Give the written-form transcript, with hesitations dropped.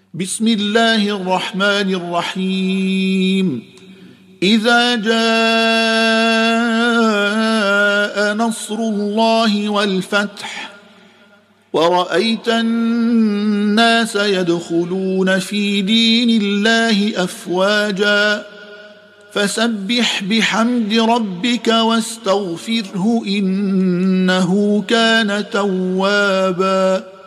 بسم الله الرحمن الرحيم. إذا جاء نصر الله والفتح ورأيت الناس يدخلون في دين الله أفواجا فسبح بحمد ربك واستغفره إنه كان توابا.